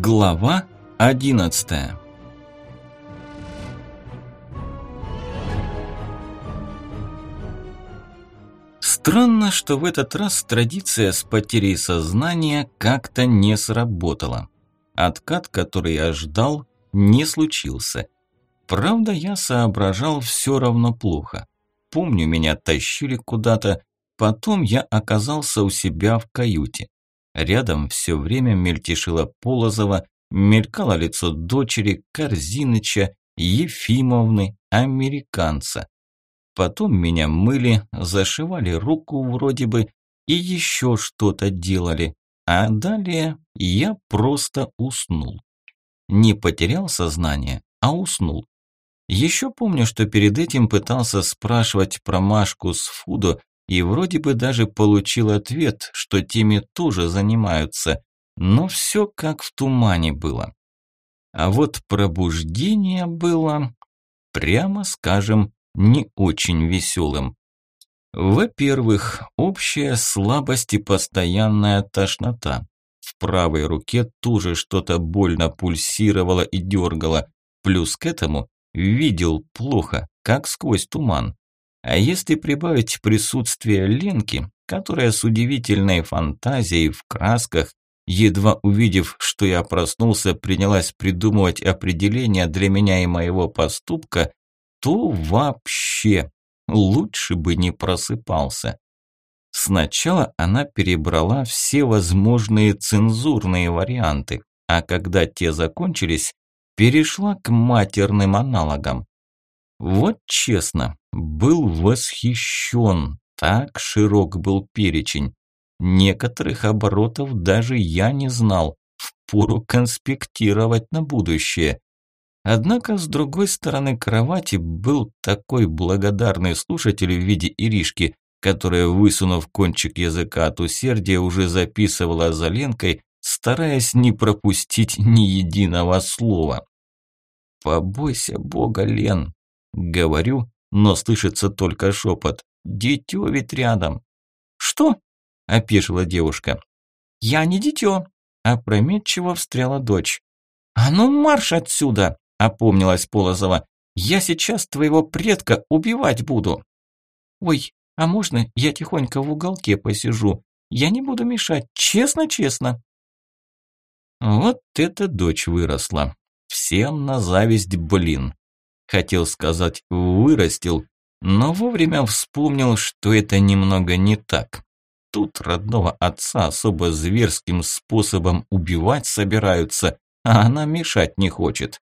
Глава 11. Странно, что в этот раз традиция с потерей сознания как-то не сработала. Откат, который я ждал, не случился. Правда, я соображал все равно плохо. Помню, меня тащили куда-то, потом я оказался у себя в каюте. Рядом все время мельтешила Полозова, мелькало лицо дочери, Корзиныча, Ефимовны, американца. Потом меня мыли, зашивали руку вроде бы и еще что-то делали. А далее я просто уснул. Не потерял сознание, а уснул. Еще помню, что перед этим пытался спрашивать про Машку с Фудо, и вроде бы даже получил ответ, что теми тоже занимаются, но все как в тумане было. А вот пробуждение было, прямо скажем, не очень веселым. Во-первых, общая слабость и постоянная тошнота. В правой руке тоже что-то больно пульсировало и дергало, плюс к этому видел плохо, как сквозь туман. А если прибавить присутствие Ленки, которая с удивительной фантазией в красках, едва увидев, что я проснулся, принялась придумывать определения для меня и моего поступка, то вообще лучше бы не просыпался. Сначала она перебрала все возможные цензурные варианты, а когда те закончились, перешла к матерным аналогам. Вот честно, был восхищен, так широк был перечень. Некоторых оборотов даже я не знал, впору конспектировать на будущее. Однако с другой стороны кровати был такой благодарный слушатель в виде Иришки, которая, высунув кончик языка от усердия, уже записывала за Ленкой, стараясь не пропустить ни единого слова. «Побойся Бога, Лен!» Говорю, но слышится только шепот. «Дитё ведь рядом!» «Что?» – опешила девушка. «Я не дитё!» – опрометчиво встряла дочь. «А ну марш отсюда!» – опомнилась Полозова. «Я сейчас твоего предка убивать буду!» «Ой, а можно я тихонько в уголке посижу? Я не буду мешать, честно-честно!» Вот эта дочь выросла. Всем на зависть, блин. Хотел сказать «вырастил», но вовремя вспомнил, что это немного не так. Тут родного отца особо зверским способом убивать собираются, а она мешать не хочет.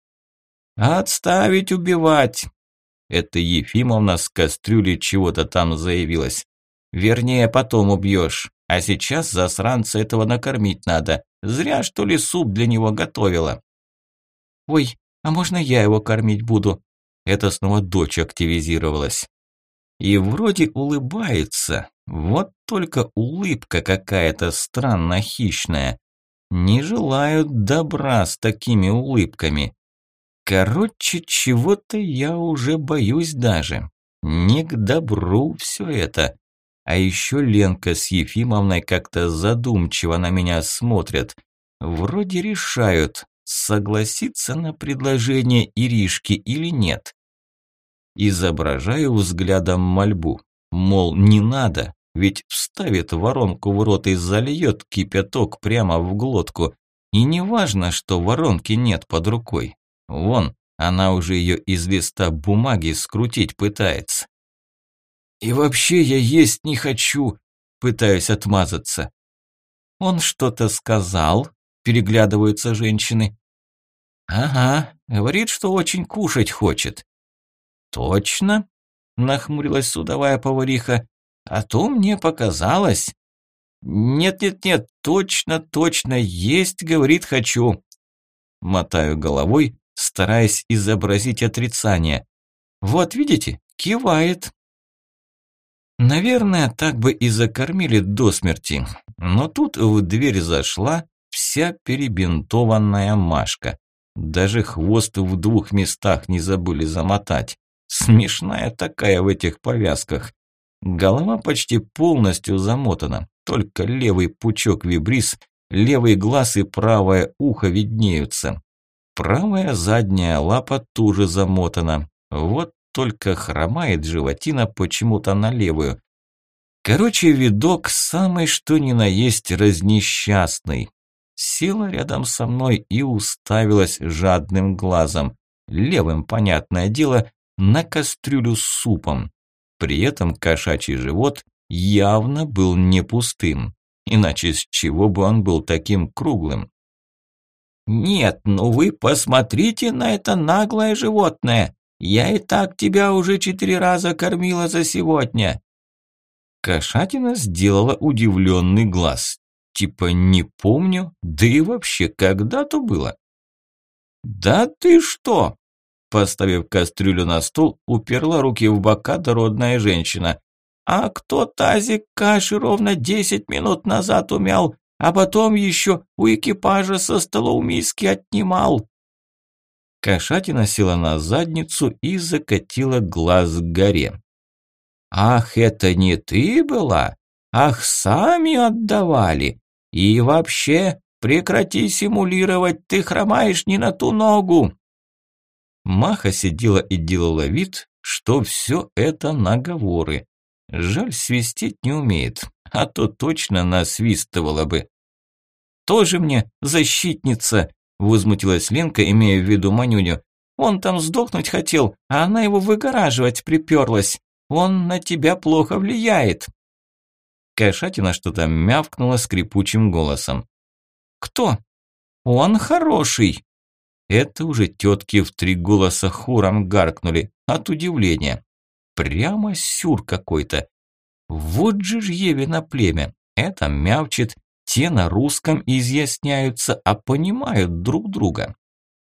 «Отставить убивать!» Это Ефимовна с кастрюли чего-то там заявилась. «Вернее, потом убьешь, а сейчас засранца этого накормить надо. Зря, что ли, суп для него готовила». «Ой, а можно я его кормить буду?» Это снова дочь активизировалась. И вроде улыбается, вот только улыбка какая-то странно хищная. Не желают добра с такими улыбками. Короче, чего-то я уже боюсь даже. Не к добру все это. А еще Ленка с Ефимовной как-то задумчиво на меня смотрят. Вроде решают, согласиться на предложение Иришки или нет. Изображаю взглядом мольбу, мол, не надо, ведь вставит воронку в рот и зальет кипяток прямо в глотку. И не важно, что воронки нет под рукой. Вон, она уже ее из листа бумаги скрутить пытается. И вообще я есть не хочу, пытаюсь отмазаться. Он что-то сказал? Переглядываются женщины. «Ага, говорит, что очень кушать хочет». «Точно?» – нахмурилась судовая повариха. «А то мне показалось». «Нет-нет-нет, точно, есть, говорит, хочу». Мотаю головой, стараясь изобразить отрицание. «Вот видите, кивает». Наверное, так бы и закормили до смерти. Но тут в дверь зашла вся перебинтованная Машка. Даже хвост в 2 местах не забыли замотать. Смешная такая в этих повязках. Голова почти полностью замотана, только левый пучок вибрис Левый глаз и правое ухо виднеются. Правая задняя лапа тоже замотана. Вот только хромает животина почему-то на левую. Короче, видок самый что ни на есть разнесчастный. Села рядом со мной и уставилась жадным глазом. Левым, понятное дело, на кастрюлю с супом. При этом кошачий живот явно был не пустым. Иначе с чего бы он был таким круглым? «Нет, ну вы посмотрите на это наглое животное. Я и так тебя уже 4 раза кормила за сегодня». Кошатина сделала удивленный глаз. Типа не помню, да и вообще когда-то было. «Да ты что?» Поставив кастрюлю на стол, уперла руки в бока дородная женщина. «А кто тазик каши ровно 10 минут назад умял, а потом еще у экипажа со столов миски отнимал?» Кошатина села на задницу и закатила глаз к горе. «Ах, это не ты была? Ах, сами отдавали? И вообще, прекрати симулировать, ты хромаешь не на ту ногу!» Маха сидела и делала вид, что все это наговоры. Жаль, свистеть не умеет, а то точно насвистывала бы. «Тоже мне защитница!» – возмутилась Ленка, имея в виду Манюню. «Он там сдохнуть хотел, а она его выгораживать приперлась. Он на тебя плохо влияет». Кошатина что-то мявкнула скрипучим голосом. «Кто? Он хороший!» Это уже тетки в 3 голоса хором гаркнули от удивления. Прямо сюр какой-то. Вот же ж Евино племя. Это мявчит, те на русском изъясняются, а понимают друг друга.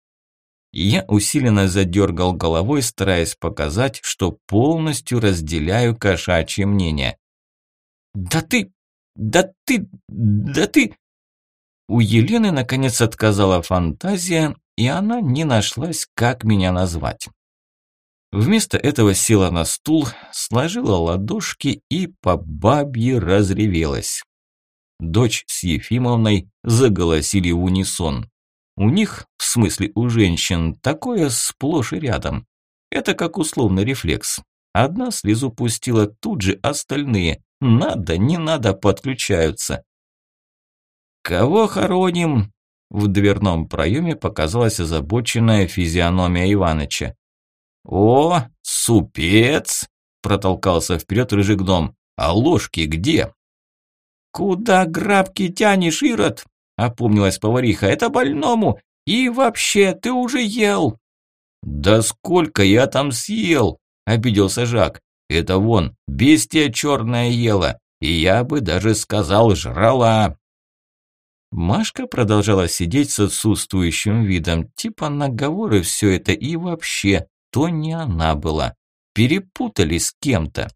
Я усиленно задергал головой, стараясь показать, что полностью разделяю кошачье мнение. «Да ты! Да ты! Да ты!» У Елены наконец отказала фантазия, и она не нашлась, как меня назвать. Вместо этого села на стул, сложила ладошки и по бабье разревелась. Дочь с Ефимовной заголосили в унисон. У них, в смысле у женщин, такое сплошь и рядом. Это как условный рефлекс. Одна слезу пустила, тут же остальные. Надо, не надо, подключаются. «Кого хороним?» В дверном проеме показалась озабоченная физиономия Иваныча. «О, супец!» – протолкался вперед рыжий гном. «А ложки где?» «Куда грабки тянешь, Ирод?» – опомнилась повариха. «Это больному! И вообще, ты уже ел!» «Да сколько я там съел!» – обиделся Жак. «Это вон, бестия черная ела, и я бы даже сказал, жрала!» Машка продолжала сидеть с отсутствующим видом, типа наговоры все это и вообще, то не она была. Перепутали с кем-то.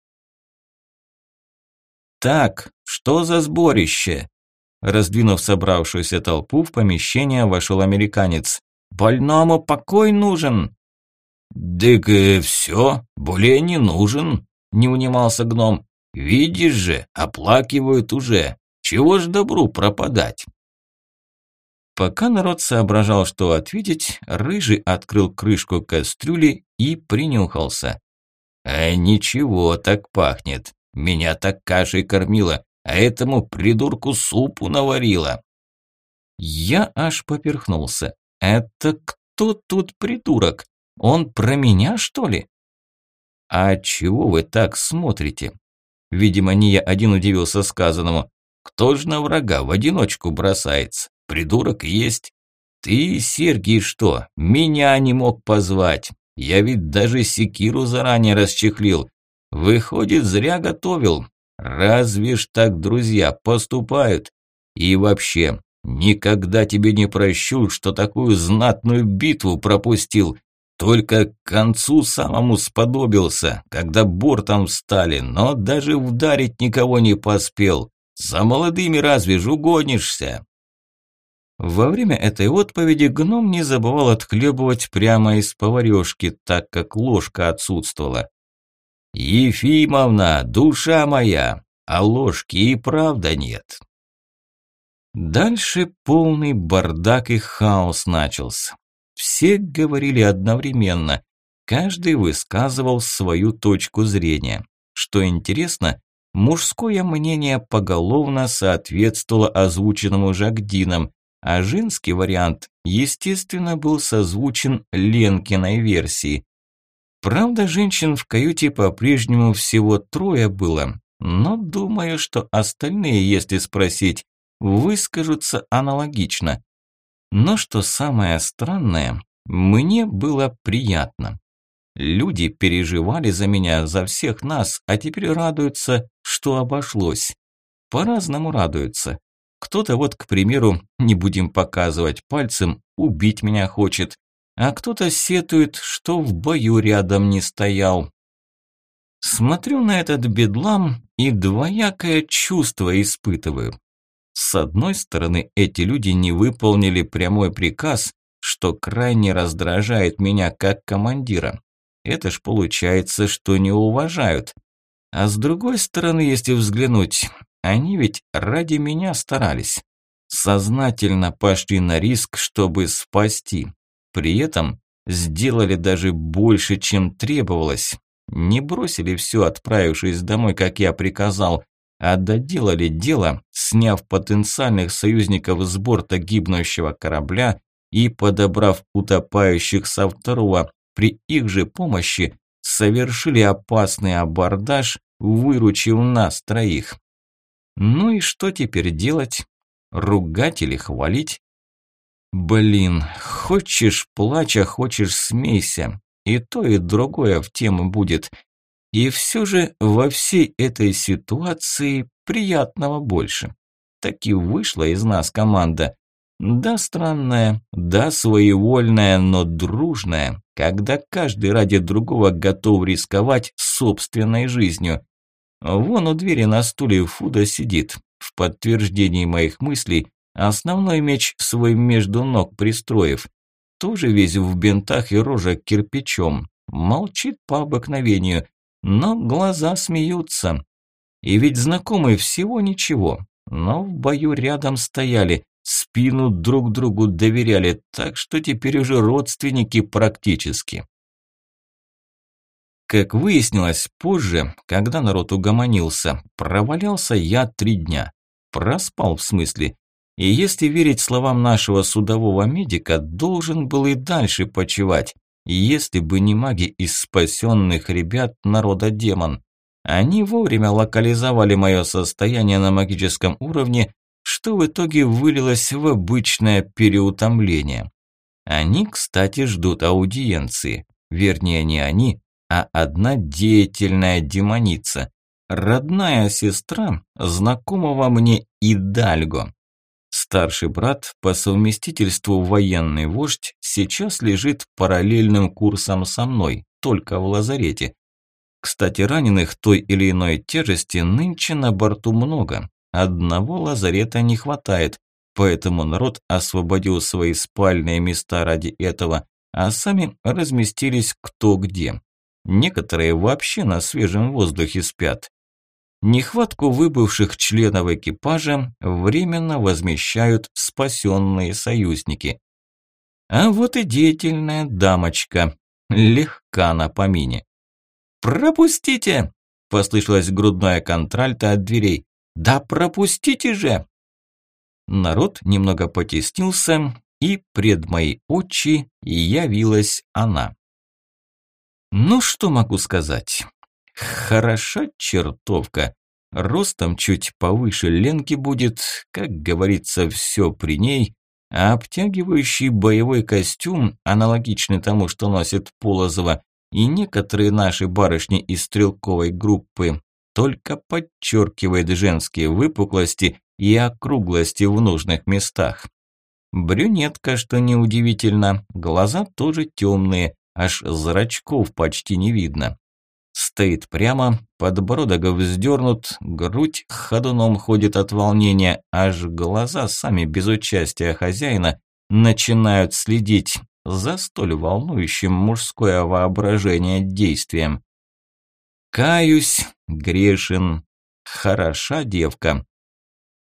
«Так, что за сборище?» Раздвинув собравшуюся толпу, в помещение вошел американец. «Больному покой нужен!» «Дык, все, более не нужен», – не унимался гном. «Видишь же, оплакивают уже. Чего ж добру пропадать?» Пока народ соображал, что ответить, рыжий открыл крышку кастрюли и принюхался. Ничего, так пахнет. Меня так кашей кормила, а этому придурку супу наварила». Я аж поперхнулся. «Это кто тут придурок? Он про меня, что ли?» «А чего вы так смотрите?» Видимо, не я один удивился сказанному. «Кто ж на врага в одиночку бросается? Придурок есть. Ты, Сергий, что, меня не мог позвать? Я ведь даже секиру заранее расчехлил. Выходит, зря готовил. Разве ж так друзья поступают? И вообще, никогда тебе не прощу, что такую знатную битву пропустил. Только к концу самому сподобился, когда бортом встали, но даже вдарить никого не поспел. За молодыми разве ж угонишься?» Во время этой отповеди гном не забывал отхлебывать прямо из поварёшки, так как ложка отсутствовала. «Ефимовна, душа моя, а ложки и правда нет». Дальше полный бардак и хаос начался. Все говорили одновременно, каждый высказывал свою точку зрения. Что интересно, мужское мнение поголовно соответствовало озвученному Жагдином, а женский вариант, естественно, был созвучен Ленкиной версией. Правда, женщин в каюте по-прежнему всего 3 было, но думаю, что остальные, если спросить, выскажутся аналогично. Но что самое странное, мне было приятно. Люди переживали за меня, за всех нас, а теперь радуются, что обошлось. По-разному радуются. Кто-то вот, к примеру, не будем показывать пальцем, убить меня хочет, а кто-то сетует, что в бою рядом не стоял. Смотрю на этот бедлам и двоякое чувство испытываю. С одной стороны, эти люди не выполнили прямой приказ, что крайне раздражает меня как командира. Это ж получается, что не уважают. А с другой стороны, если взглянуть, они ведь ради меня старались. Сознательно пошли на риск, чтобы спасти. При этом сделали даже больше, чем требовалось. Не бросили все, отправившись домой, как я приказал, а доделали дело, сняв потенциальных союзников с борта гибнущего корабля и подобрав утопающих со 2-го, при их же помощи совершили опасный абордаж, выручив нас 3. Ну и что теперь делать? Ругать или хвалить? Блин, хочешь плачь, а хочешь смейся. И то, и другое в тему будет. И все же во всей этой ситуации приятного больше. Так и вышла из нас команда. Да странная, да своевольная, но дружная, когда каждый ради другого готов рисковать собственной жизнью. Вон у двери на стуле Фуда сидит. В подтверждении моих мыслей основной меч свой между ног пристроив. Тоже весь в бинтах и рожа кирпичом. Молчит по обыкновению, но глаза смеются. И ведь знакомы всего ничего, но в бою рядом стояли, спину друг другу доверяли, так что теперь уже родственники практически. Как выяснилось позже, когда народ угомонился, провалялся я 3 дня. Проспал в смысле. И если верить словам нашего судового медика, должен был и дальше почивать, если бы не маги из спасенных ребят народа демон. Они вовремя локализовали мое состояние на магическом уровне, что в итоге вылилось в обычное переутомление. Они, кстати, ждут аудиенции. Вернее, не они, а одна деятельная демоница. Родная сестра знакомого мне Идальго. Старший брат, по совместительству военный вождь, сейчас лежит параллельным курсом со мной, только в лазарете. Кстати, раненых той или иной тяжести нынче на борту много. Одного лазарета не хватает, поэтому народ освободил свои спальные места ради этого, а сами разместились кто где. Некоторые вообще на свежем воздухе спят. Нехватку выбывших членов экипажа временно возмещают спасенные союзники. А вот и деятельная дамочка, легка на помине. «Пропустите!» – послышалось грудное контральто от дверей. «Да пропустите же!» Народ немного потеснился, и пред мои очи явилась она. Ну что могу сказать? Хороша чертовка. Ростом чуть повыше Ленки будет, как говорится, все при ней, а обтягивающий боевой костюм, аналогичный тому, что носит Полозова, и некоторые наши барышни из стрелковой группы, только подчеркивает женские выпуклости и округлости в нужных местах. Брюнетка, что неудивительно, глаза тоже темные, аж зрачков почти не видно. Стоит прямо, подбородок вздернут, грудь ходуном ходит от волнения, аж глаза сами без участия хозяина начинают следить за столь волнующим мужское воображение действием. Каюсь, грешен, хороша девка.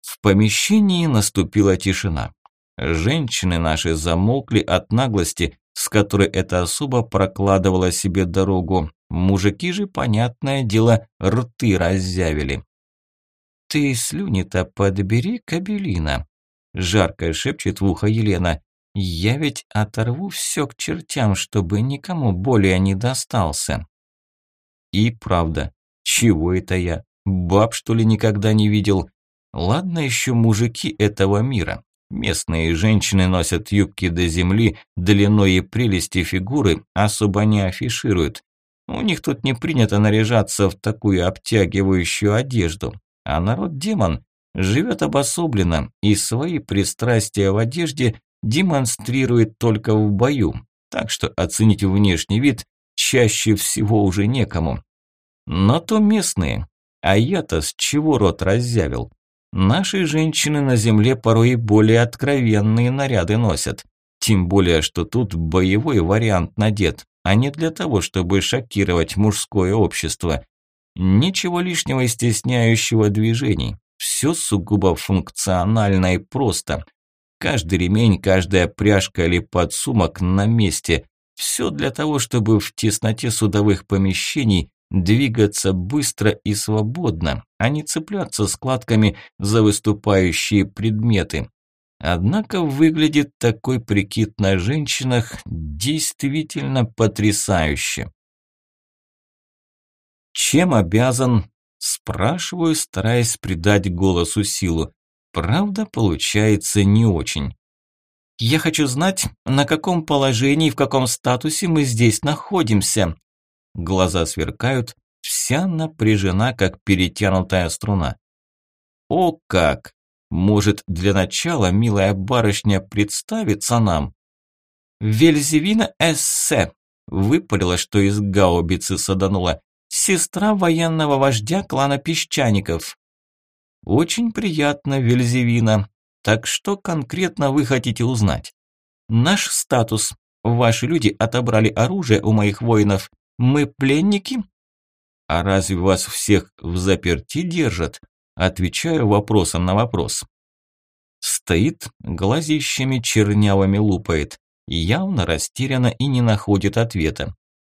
В помещении наступила тишина. Женщины наши замолкли от наглости, с которой эта особа прокладывала себе дорогу. Мужики же, понятное дело, рты раззявили. «Ты слюни-то подбери, кабелина», – жарко шепчет в ухо Елена. «Я ведь оторву все к чертям, чтобы никому более не достался». И правда, чего это я? Баб, что ли, никогда не видел? Ладно еще мужики этого мира. Местные женщины носят юбки до земли, длиной и прелести фигуры особо не афишируют. У них тут не принято наряжаться в такую обтягивающую одежду. А народ-демон живет обособленно и свои пристрастия в одежде демонстрирует только в бою. Так что оценить внешний вид чаще всего уже некому. Но то местные. А я-то с чего рот раззявил? Наши женщины на земле порой и более откровенные наряды носят. Тем более, что тут боевой вариант надет, а не для того, чтобы шокировать мужское общество. Ничего лишнего и стесняющего движений. Все сугубо функционально и просто. Каждый ремень, каждая пряжка или подсумок на месте. Все для того, чтобы в тесноте судовых помещений двигаться быстро и свободно, а не цепляться складками за выступающие предметы. Однако выглядит такой прикид на женщинах действительно потрясающе. «Чем обязан?» – спрашиваю, стараясь придать голосу силу. Правда, получается не очень. «Я хочу знать, на каком положении и в каком статусе мы здесь находимся». Глаза сверкают, вся напряжена, как перетянутая струна. «О как! Может, для начала, милая барышня, представится нам?» «Вельзевина Эссе», – выпалила, что из гаубицы саданула, «сестра военного вождя клана песчаников». «Очень приятно, Вельзевина. Так что конкретно вы хотите узнать?» «Наш статус. Ваши люди отобрали оружие у моих воинов. Мы пленники?» «А разве вас всех взаперти держат?» Отвечаю вопросом на вопрос. Стоит, глазищами чернявыми лупает, явно растеряна и не находит ответа.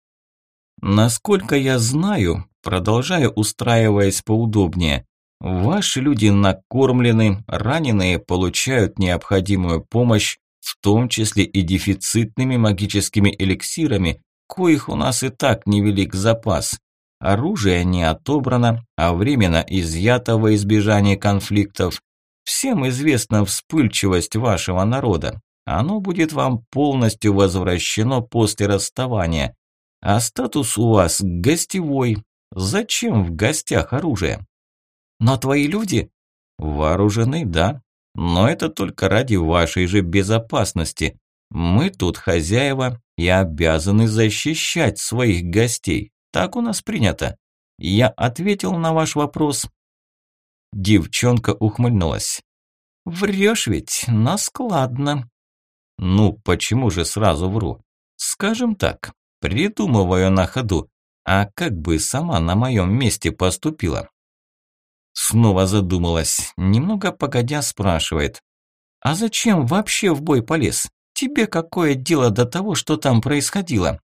«Насколько я знаю, продолжаю, устраиваясь поудобнее, ваши люди накормлены, раненые получают необходимую помощь, в том числе и дефицитными магическими эликсирами, коих у нас и так невелик запас. Оружие не отобрано, а временно изъято во избежание конфликтов. Всем известна вспыльчивость вашего народа. Оно будет вам полностью возвращено после расставания. А статус у вас гостевой. Зачем в гостях оружие? Но твои люди вооружены, да, но это только ради вашей же безопасности. Мы тут хозяева и обязаны защищать своих гостей. Так у нас принято. Я ответил на ваш вопрос. Девчонка ухмыльнулась. Врешь ведь, но складно. Ну, почему же сразу вру? Скажем так, придумываю на ходу. А как бы сама на моем месте поступила? Снова задумалась, немного погодя спрашивает. А зачем вообще в бой полез? Тебе какое дело до того, что там происходило?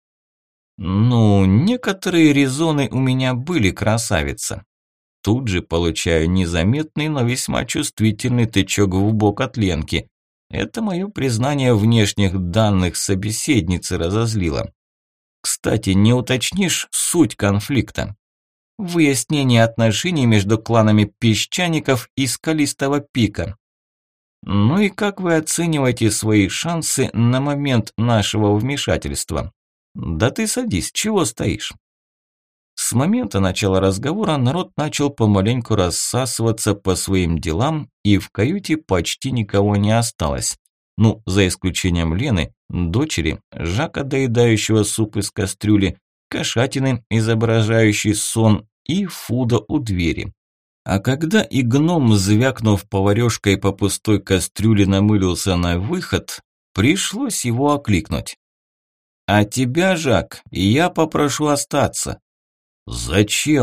Ну, некоторые резоны у меня были, красавица. Тут же получаю незаметный, но весьма чувствительный тычок в бок от Ленки. Это мое признание внешних данных собеседницы разозлило. Кстати, не уточнишь суть конфликта? Выяснение отношений между кланами песчаников и скалистого пика. Ну и как вы оцениваете свои шансы на момент нашего вмешательства? Да ты садись, чего стоишь? С момента начала разговора народ начал помаленьку рассасываться по своим делам, и в каюте почти никого не осталось. Ну, за исключением Лены, дочери, Жака, доедающего суп из кастрюли, кошатины, изображающей сон, и Фуда у двери. А когда и гном, звякнув поварёшкой по пустой кастрюле, намылился на выход, пришлось его окликнуть. «А тебя, Жак, я попрошу остаться». «Зачем?»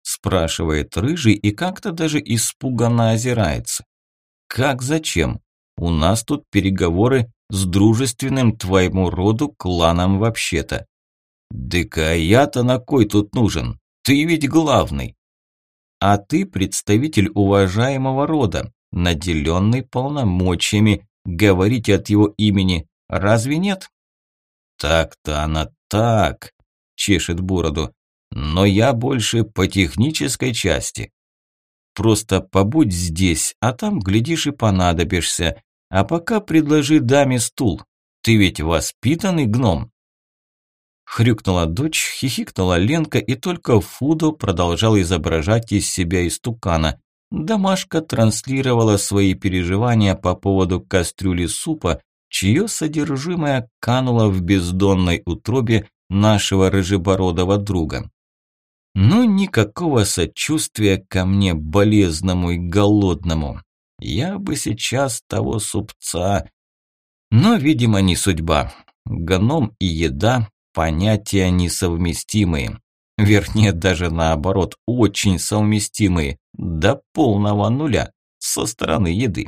спрашивает рыжий и как-то даже испуганно озирается. Как зачем? У нас тут переговоры с дружественным твоему роду кланом вообще-то. Дыка я-то на кой тут нужен? Ты ведь главный. А ты представитель уважаемого рода, наделенный полномочиями, говорить от его имени. Разве нет? Так-то она так, чешет бороду. Но я больше по технической части. Просто побудь здесь, а там, глядишь, и понадобишься. А пока предложи даме стул. Ты ведь воспитанный гном. Хрюкнула дочь, хихикнула Ленка, и только Фудо продолжал изображать из себя истукана. Домашка транслировала свои переживания по поводу кастрюли супа, чье содержимое кануло в бездонной утробе нашего рыжебородого друга. Но никакого сочувствия ко мне болезному и голодному. Я бы сейчас того супца. Но, видимо, не судьба. Гном и еда – понятия несовместимые. Вернее, даже наоборот, очень совместимые. До полного нуля со стороны еды.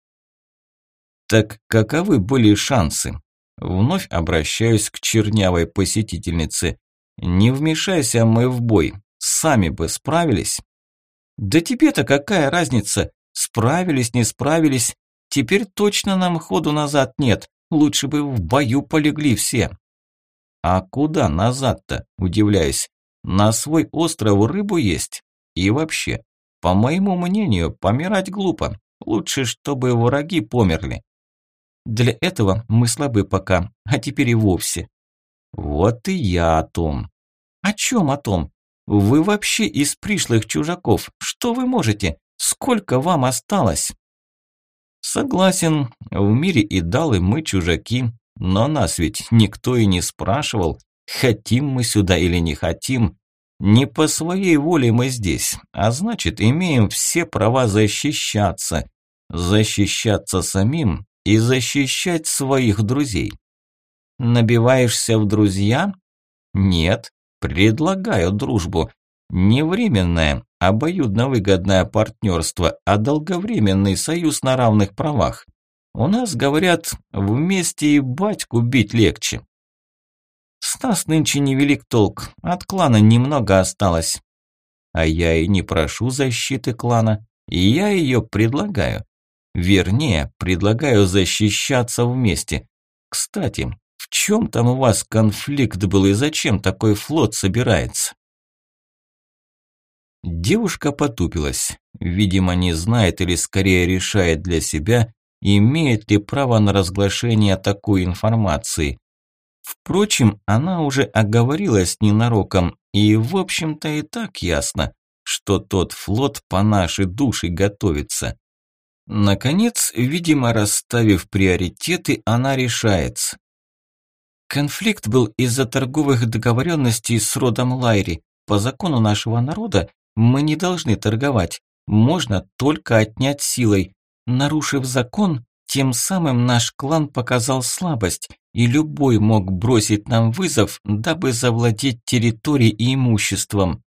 Так каковы были шансы? Вновь обращаюсь к чернявой посетительнице. Не вмешайся мы в бой, сами бы справились. Да тебе-то какая разница, справились, не справились. Теперь точно нам ходу назад нет, лучше бы в бою полегли все. А куда назад-то, удивляюсь, на свой остров рыбу есть? И вообще, по моему мнению, помирать глупо, лучше, чтобы враги померли. Для этого мы слабы пока, а теперь и вовсе. Вот и я о том. О чем о том? Вы вообще из пришлых чужаков. Что вы можете? Сколько вам осталось? Согласен, в мире идалы мы чужаки, но нас ведь никто и не спрашивал, хотим мы сюда или не хотим. Не по своей воле мы здесь, а значит, имеем все права защищаться. Защищаться самим и защищать своих друзей. Набиваешься в друзья? Нет, предлагаю дружбу. Не временное, обоюдно выгодное партнерство, а долговременный союз на равных правах. У нас, говорят, вместе и батьку бить легче. С нас нынче невелик толк, от клана немного осталось. А я и не прошу защиты клана, и я ее предлагаю. Вернее, предлагаю защищаться вместе. Кстати, в чем там у вас конфликт был и зачем такой флот собирается? Девушка потупилась. Видимо, не знает или скорее решает для себя, имеет ли право на разглашение такой информации. Впрочем, она уже оговорилась ненароком, и в общем-то и так ясно, что тот флот по нашей душе готовится. Наконец, видимо, расставив приоритеты, она решается. Конфликт был из-за торговых договоренностей с родом Лайри. По закону нашего народа мы не должны торговать, можно только отнять силой. Нарушив закон, тем самым наш клан показал слабость, и любой мог бросить нам вызов, дабы завладеть территорией и имуществом.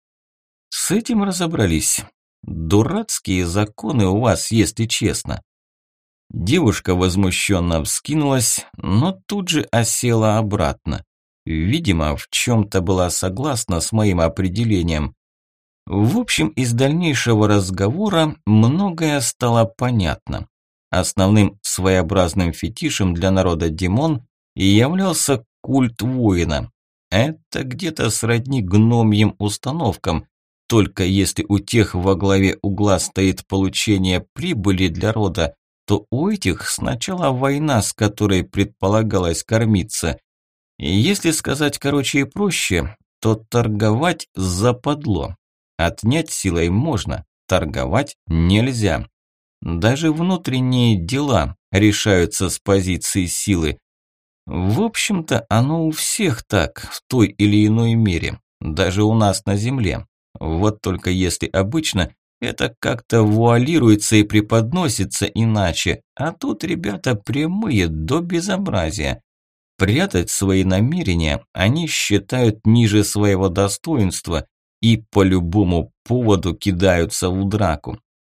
С этим разобрались. Дурацкие законы у вас, если честно. Девушка возмущенно вскинулась, но тут же осела обратно. Видимо, в чем-то была согласна с моим определением. В общем, из дальнейшего разговора многое стало понятно. Основным своеобразным фетишем для народа Димон являлся культ воина. Это где-то сродни гномьим установкам, только если у тех во главе угла стоит получение прибыли для рода, то у этих сначала война, с которой предполагалось кормиться. И если сказать короче и проще, то торговать западло. Отнять силой можно, торговать нельзя. Даже внутренние дела решаются с позиции силы. В общем-то, оно у всех так, в той или иной мере, даже у нас на земле. Вот только если обычно это как-то вуалируется и преподносится иначе, а тут ребята прямые до безобразия. Прятать свои намерения они считают ниже своего достоинства, и по любому поводу кидаются в драку.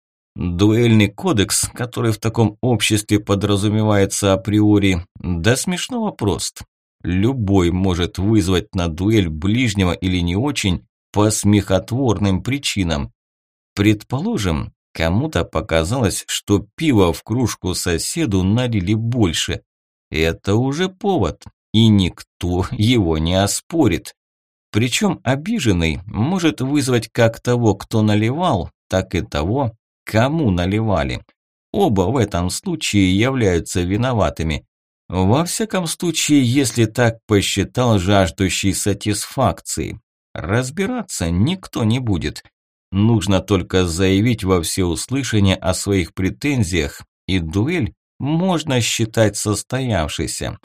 Дуэльный кодекс, который в таком обществе подразумевается априори, до смешного прост. Любой может вызвать на дуэль ближнего или не очень по смехотворным причинам. Предположим, кому-то показалось, что пива в кружку соседу налили больше. Это уже повод, и никто его не оспорит. Причем обиженный может вызвать как того, кто наливал, так и того, кому наливали. Оба в этом случае являются виноватыми. Во всяком случае, если так посчитал жаждущий сатисфакции. Разбираться никто не будет. Нужно только заявить во всеуслышание о своих претензиях, и дуэль можно считать состоявшейся.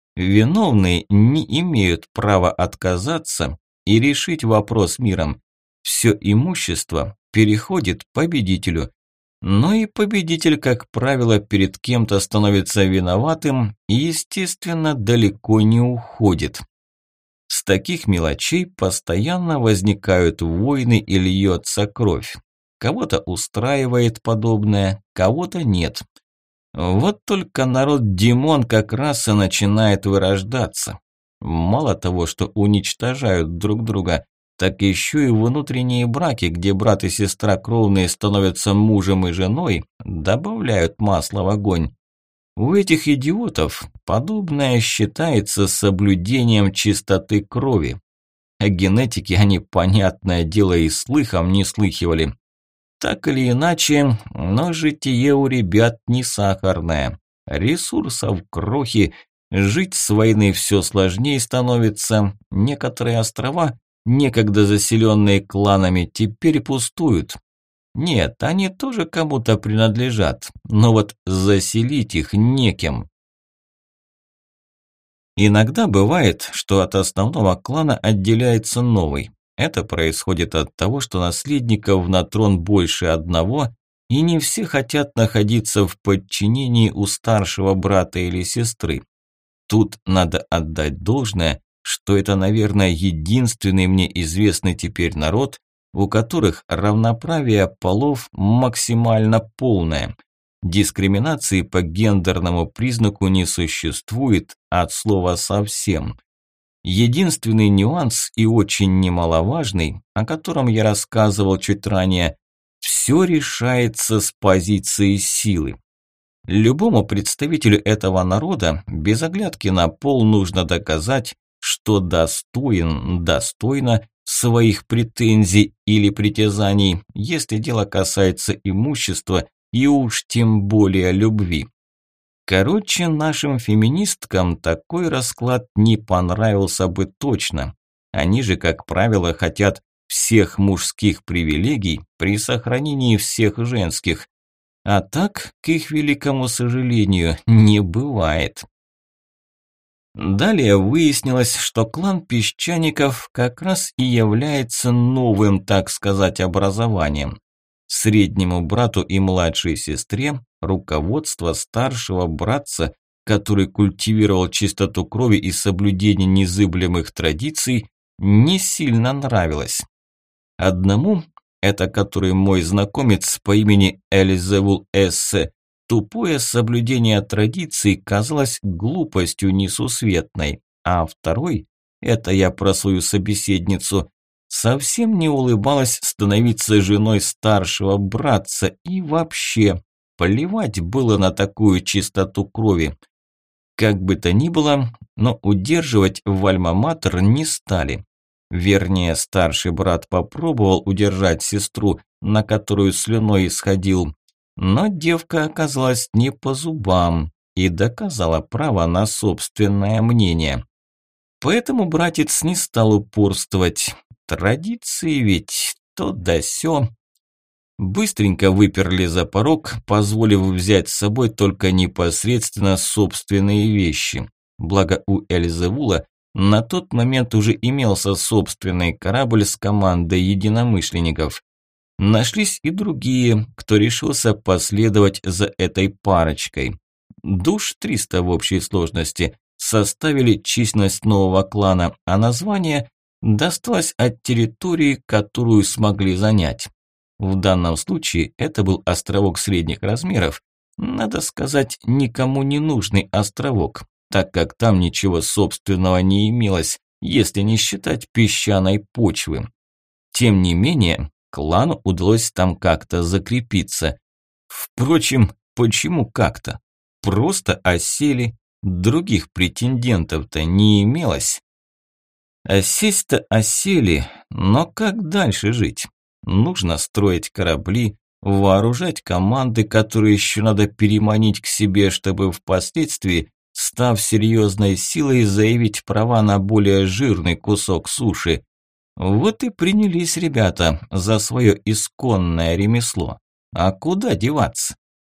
Виновные не имеют права отказаться и решить вопрос миром. Все имущество переходит победителю. Но и победитель, как правило, перед кем-то становится виноватым и, естественно, далеко не уходит. С таких мелочей постоянно возникают войны и льется кровь. Кого-то устраивает подобное, кого-то нет. Вот только народ Димон как раз и начинает вырождаться. Мало того, что уничтожают друг друга, так еще и внутренние браки, где брат и сестра кровные становятся мужем и женой, добавляют масла в огонь. У этих идиотов подобное считается соблюдением чистоты крови. О генетике они, понятное дело, и слыхом не слыхивали. Так или иначе, но житие у ребят не сахарное. Ресурсов крохи, жить с войны все сложнее становится. Некоторые острова, некогда заселенные кланами, теперь пустуют. Нет, они тоже кому-то принадлежат, но вот заселить их некем. Иногда бывает, что от основного клана отделяется новый. Это происходит от того, что наследников на трон больше одного, и не все хотят находиться в подчинении у старшего брата или сестры. Тут надо отдать должное, что это, наверное, единственный мне известный теперь народ, у которых равноправие полов максимально полное. Дискриминации по гендерному признаку не существует от слова совсем. Единственный нюанс и очень немаловажный, о котором я рассказывал чуть ранее, все решается с позиции силы. Любому представителю этого народа без оглядки на пол нужно доказать, что достойно своих претензий или притязаний, если дело касается имущества и уж тем более любви. Короче, нашим феминисткам такой расклад не понравился бы точно. Они же, как правило, хотят всех мужских привилегий при сохранении всех женских. А так, к их великому сожалению, не бывает. Далее выяснилось, что клан песчаников как раз и является новым, так сказать, образованием. Среднему брату и младшей сестре руководство старшего братца, который культивировал чистоту крови и соблюдение незыблемых традиций, не сильно нравилось. Одному, это который мой знакомец по имени Элизевул Эссе, тупое соблюдение традиций казалось глупостью несусветной, а второй, это я про свою собеседницу, совсем не улыбалась становиться женой старшего братца и вообще плевать было на такую чистоту крови. Как бы то ни было, но удерживать в альма-матер не стали. Вернее, старший брат попробовал удержать сестру, на которую слюной исходил, но девка оказалась не по зубам и доказала право на собственное мнение. Поэтому братец не стал упорствовать. Традиции ведь то да сё. Быстренько выперли за порог, позволив взять с собой только непосредственно собственные вещи. Благо у Эльзевула на тот момент уже имелся собственный корабль с командой единомышленников. Нашлись и другие, кто решился последовать за этой парочкой. Душ 300 в общей сложности составили численность нового клана, а название досталось от территории, которую смогли занять. В данном случае это был островок средних размеров, надо сказать, никому не нужный островок, так как там ничего собственного не имелось, если не считать песчаной почвы. Тем не менее, клану удалось там как-то закрепиться. Впрочем, почему как-то? Просто осели, других претендентов-то не имелось. Осесть-то осели, но как дальше жить? Нужно строить корабли, вооружать команды, которые еще надо переманить к себе, чтобы впоследствии, став серьезной силой, заявить права на более жирный кусок суши. Вот и принялись ребята за свое исконное ремесло. А куда деваться?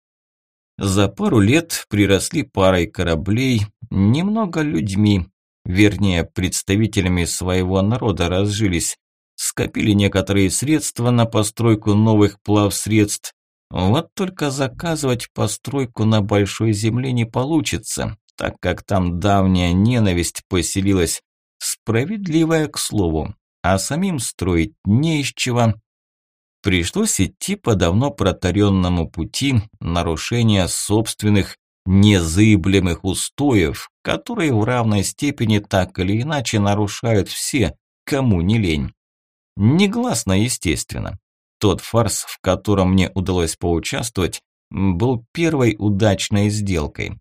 За пару лет приросли парой кораблей, немного людьми, вернее, представителями своего народа разжились, скопили некоторые средства на постройку новых плавсредств. Вот только заказывать постройку на большой земле не получится, так как там давняя ненависть поселилась, справедливая, к слову, а самим строить не из чего. Пришлось идти по давно протаренному пути нарушения собственных незыблемых устоев, которые в равной степени так или иначе нарушают все, кому не лень. Негласно, естественно. Тот фарс, в котором мне удалось поучаствовать, был первой удачной сделкой.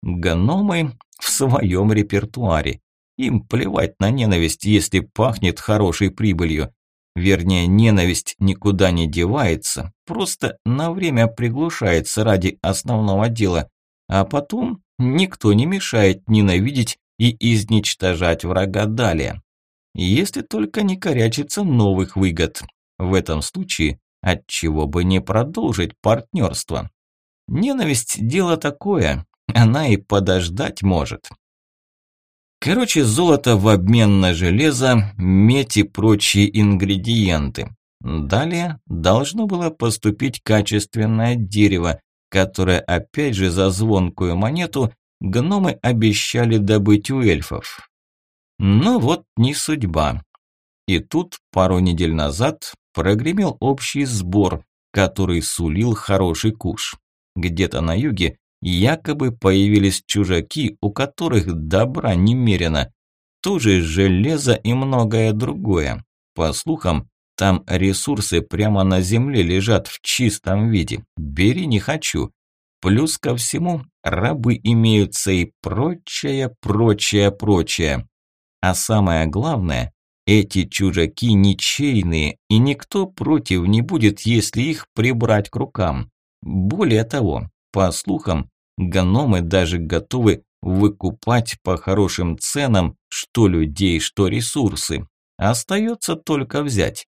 Гномы в своем репертуаре. Им плевать на ненависть, если пахнет хорошей прибылью. Вернее, ненависть никуда не девается, просто на время приглушается ради основного дела, а потом никто не мешает ненавидеть и изничтожать врага далее. Если только не корячится новых выгод. В этом случае отчего бы не продолжить партнерство. Ненависть – дело такое, она и подождать может. Короче, золото в обмен на железо, медь и прочие ингредиенты. Далее должно было поступить качественное дерево, которое опять же за звонкую монету гномы обещали добыть у эльфов. Но вот не судьба. И тут пару недель назад прогремел общий сбор, который сулил хороший куш. Где-то на юге якобы появились чужаки, у которых добра немерено. Тоже железо и многое другое. По слухам, там ресурсы прямо на земле лежат в чистом виде. Бери не хочу. Плюс ко всему, рабы имеются и прочее, прочее, прочее. А самое главное, эти чужаки ничейные, и никто против не будет, если их прибрать к рукам. Более того, по слухам, гномы даже готовы выкупать по хорошим ценам что людей, что ресурсы. Остается только взять.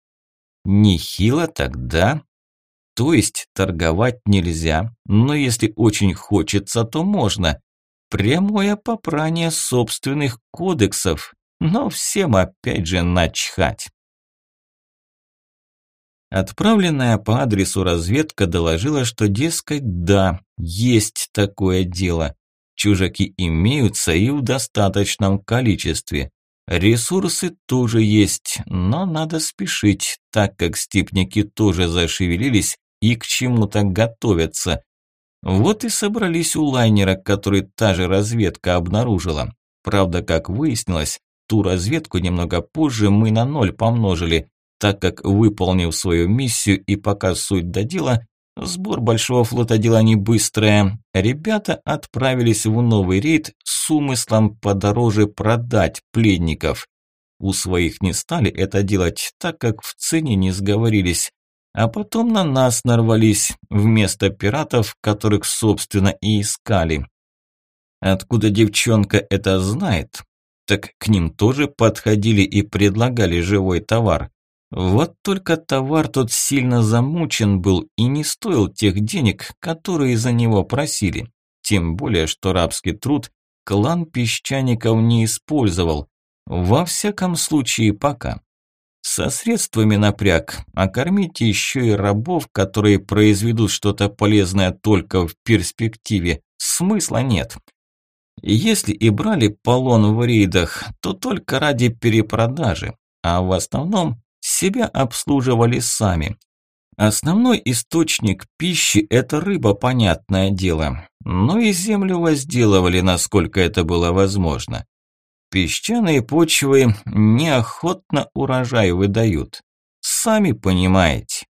Нехило тогда. То есть торговать нельзя, но если очень хочется, то можно. Прямое попрание собственных кодексов, но всем опять же начхать. Отправленная по адресу разведка доложила, что, дескать, да, есть такое дело. Чужаки имеются и в достаточном количестве. Ресурсы тоже есть, но надо спешить, так как степняки тоже зашевелились и к чему-то готовятся. Вот и собрались у лайнера, который та же разведка обнаружила. Правда, как выяснилось, ту разведку немного позже мы на 0 помножили, так как, выполнив свою миссию и пока суть до дела, сбор большого флота дело не быстрое, ребята отправились в новый рейд с умыслом подороже продать пленников. У своих не стали это делать, так как в цене не сговорились, а потом на нас нарвались вместо пиратов, которых, собственно, и искали. Откуда девчонка это знает? Так к ним тоже подходили и предлагали живой товар. Вот только товар тот сильно замучен был и не стоил тех денег, которые за него просили. Тем более, что рабский труд клан песчаников не использовал. Во всяком случае, пока. Со средствами напряг, а кормить еще и рабов, которые произведут что-то полезное только в перспективе, смысла нет. Если и брали полон в рейдах, то только ради перепродажи. а в основном себя обслуживали сами. Основной источник пищи – это рыба, понятное дело, но и землю возделывали, насколько это было возможно. Песчаные почвы неохотно урожай выдают. Сами понимаете.